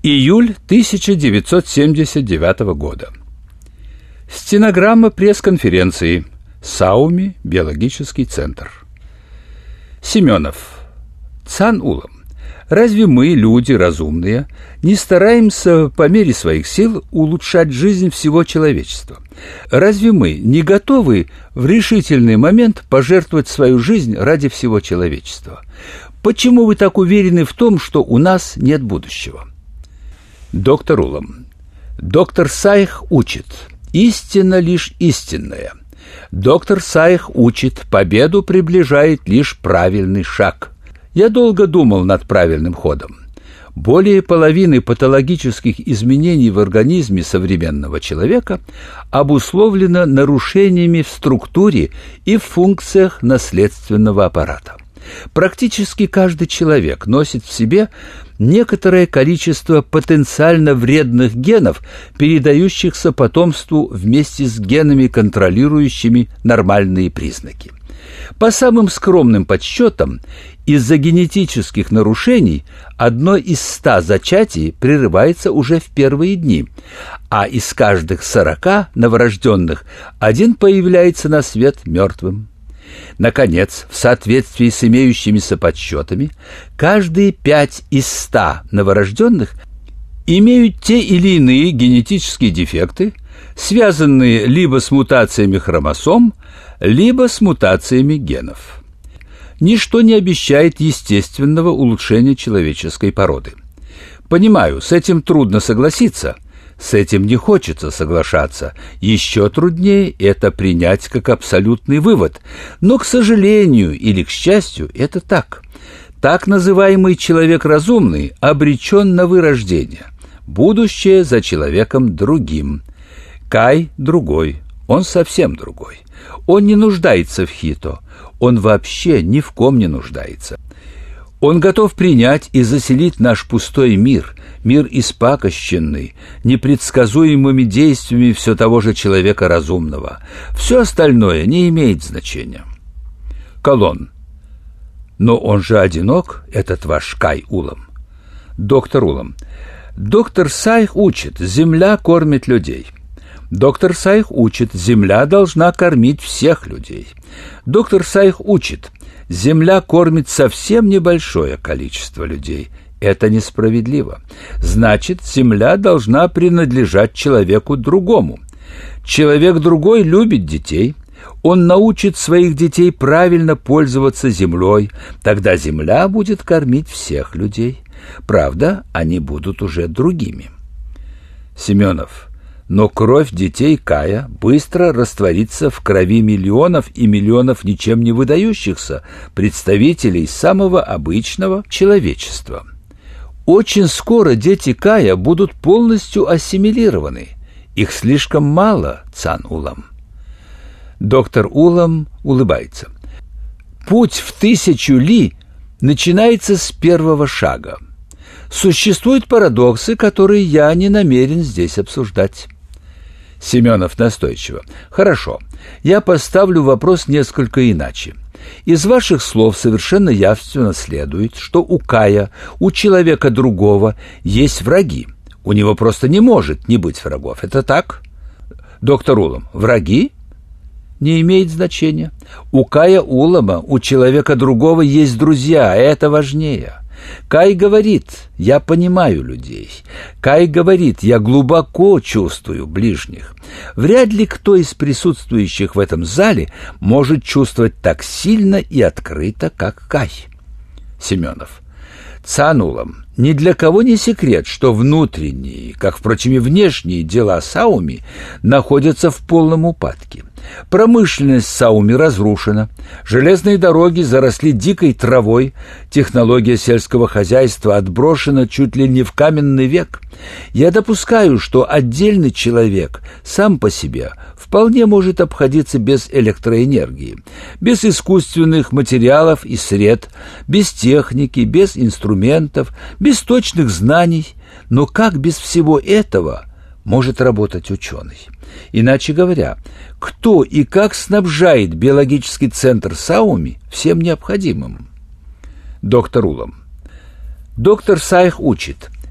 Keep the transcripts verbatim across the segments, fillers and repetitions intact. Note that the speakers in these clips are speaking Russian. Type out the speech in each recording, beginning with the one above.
Июль тысяча девятьсот семьдесят девятого года. Стенограмма пресс-конференции. Сауми, биологический центр. Семенов. Цан Улам. Разве мы, люди разумные, не стараемся по мере своих сил улучшать жизнь всего человечества? Разве мы не готовы в решительный момент пожертвовать свою жизнь ради всего человечества? Почему вы так уверены в том, что у нас нет будущего? Доктор Улам. Доктор Сайх учит: истина лишь истинная. Доктор Сайх учит: победу приближает лишь правильный шаг. Я долго думал над правильным ходом. Более половины патологических изменений в организме современного человека обусловлено нарушениями в структуре и в функциях наследственного аппарата. Практически каждый человек носит в себе некоторое количество потенциально вредных генов, передающихся потомству вместе с генами, контролирующими нормальные признаки. По самым скромным подсчетам, из-за генетических нарушений одно из ста зачатий прерывается уже в первые дни, а из каждых сорока новорожденных один появляется на свет мертвым. Наконец, в соответствии с имеющимися подсчетами, каждые пять из ста новорожденных имеют те или иные генетические дефекты, связанные либо с мутациями хромосом, либо с мутациями генов. Ничто не обещает естественного улучшения человеческой породы. Понимаю, с этим трудно согласиться, с этим не хочется соглашаться, еще труднее это принять как абсолютный вывод, но, к сожалению или к счастью, это так. Так называемый человек разумный обречен на вырождение. Будущее за человеком другим. Кай другой, он совсем другой. Он не нуждается в хито, он вообще ни в ком не нуждается. Он готов принять и заселить наш пустой мир, мир испакощенный, непредсказуемыми действиями все того же человека разумного. Все остальное не имеет значения. Колон. Но он же одинок, этот ваш Кай Улам. Доктор Улам. Доктор Сайх учит: земля кормит людей. Доктор Сайх учит: земля должна кормить всех людей. Доктор Сайх учит: земля кормит совсем небольшое количество людей. Это несправедливо. Значит, земля должна принадлежать человеку другому. Человек другой любит детей. Он научит своих детей правильно пользоваться землей. Тогда земля будет кормить всех людей. Правда, они будут уже другими. Семенов. Но кровь детей Кая быстро растворится в крови миллионов и миллионов ничем не выдающихся представителей самого обычного человечества. Очень скоро дети Кая будут полностью ассимилированы. Их слишком мало, Цан Улам. Доктор Улам улыбается. Путь в тысячу ли начинается с первого шага. Существуют парадоксы, которые я не намерен здесь обсуждать. Семенов настойчиво. Хорошо, я поставлю вопрос несколько иначе. Из ваших слов совершенно явственно следует, что у Кая, у человека другого, есть враги. У него просто не может не быть врагов. Это так? Доктор Улам. Враги? Не имеет значения. У Кая Улама, у человека другого есть друзья, это важнее. Кай говорит: я понимаю людей. Кай говорит: я глубоко чувствую ближних. Вряд ли кто из присутствующих в этом зале может чувствовать так сильно и открыто, как Кай. Семенов. Цан Улам, ни для кого не секрет, что внутренние, как, впрочем, и внешние дела Сауми находятся в полном упадке. Промышленность Сауми разрушена, железные дороги заросли дикой травой, технология сельского хозяйства отброшена чуть ли не в каменный век. Я допускаю, что отдельный человек сам по себе вполне может обходиться без электроэнергии, без искусственных материалов и сред, без техники, без инструментов, без точных знаний. Но как без всего этого может работать ученый? Иначе говоря, кто и как снабжает биологический центр Сауми всем необходимым? Доктор Улам. Доктор Сайх учит: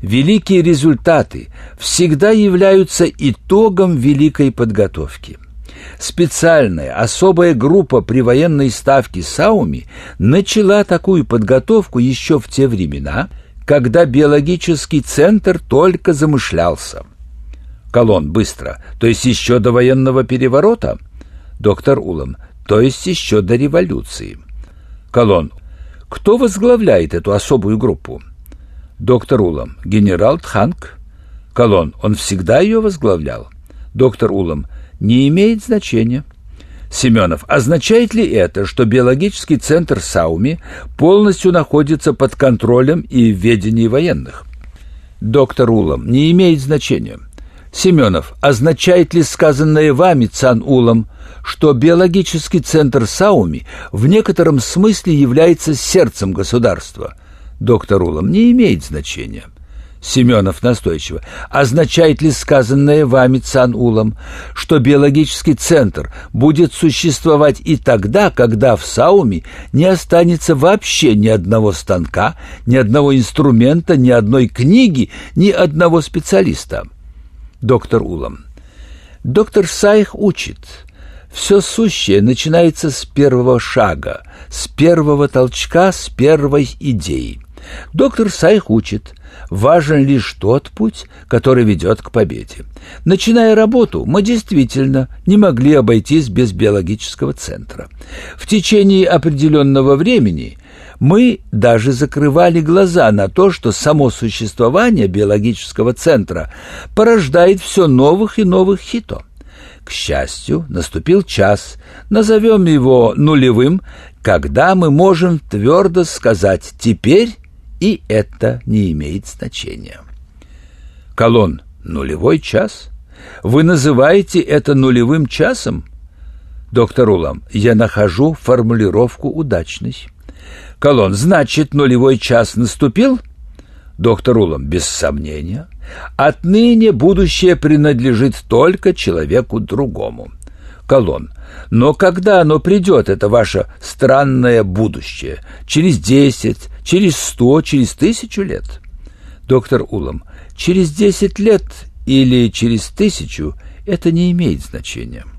Великие результаты всегда являются итогом великой подготовки. Специальная, особая группа при военной ставке Сауми начала такую подготовку еще в те времена, когда биологический центр только замышлялся. Колон, быстро. То есть еще до военного переворота? Доктор Улам. То есть еще до революции. Колон. Кто возглавляет эту особую группу? Доктор Улам. Генерал Тханг. Колон. Он всегда ее возглавлял? Доктор Улам. Не имеет значения. Семенов. Означает ли это, что биологический центр Сауми полностью находится под контролем и в ведении военных? Доктор Улам. Не имеет значения. Семенов. Означает ли сказанное вами, Цан Улам, что биологический центр Сауми в некотором смысле является сердцем государства? Доктор Улам. Не имеет значения. Семенов настойчиво. Означает ли сказанное вами, Цан Улам, что биологический центр будет существовать и тогда, когда в Сауми не останется вообще ни одного станка, ни одного инструмента, ни одной книги, ни одного специалиста? Доктор Улам. Доктор Сайх учит. Все сущее начинается с первого шага, с первого толчка, с первой идеи. Доктор Сайх учит. Важен лишь тот путь, который ведет к победе. Начиная работу, мы действительно не могли обойтись без биологического центра. В течение определенного времени мы даже закрывали глаза на то, что само существование биологического центра порождает все новых и новых хито. К счастью, наступил час, назовем его нулевым, когда мы можем твердо сказать «теперь», и это не имеет значения. Колон. Нулевой час? Вы называете это нулевым часом? Доктор Улам. Я нахожу формулировку удачной. Колон. Значит, нулевой час наступил? Доктор Улам. Без сомнения. Отныне будущее принадлежит только человеку другому. Колон. Но когда оно придет, это ваше странное будущее? Через десять, через сто, через тысячу лет? Доктор Улам. Через десять лет или через тысячу это не имеет значения.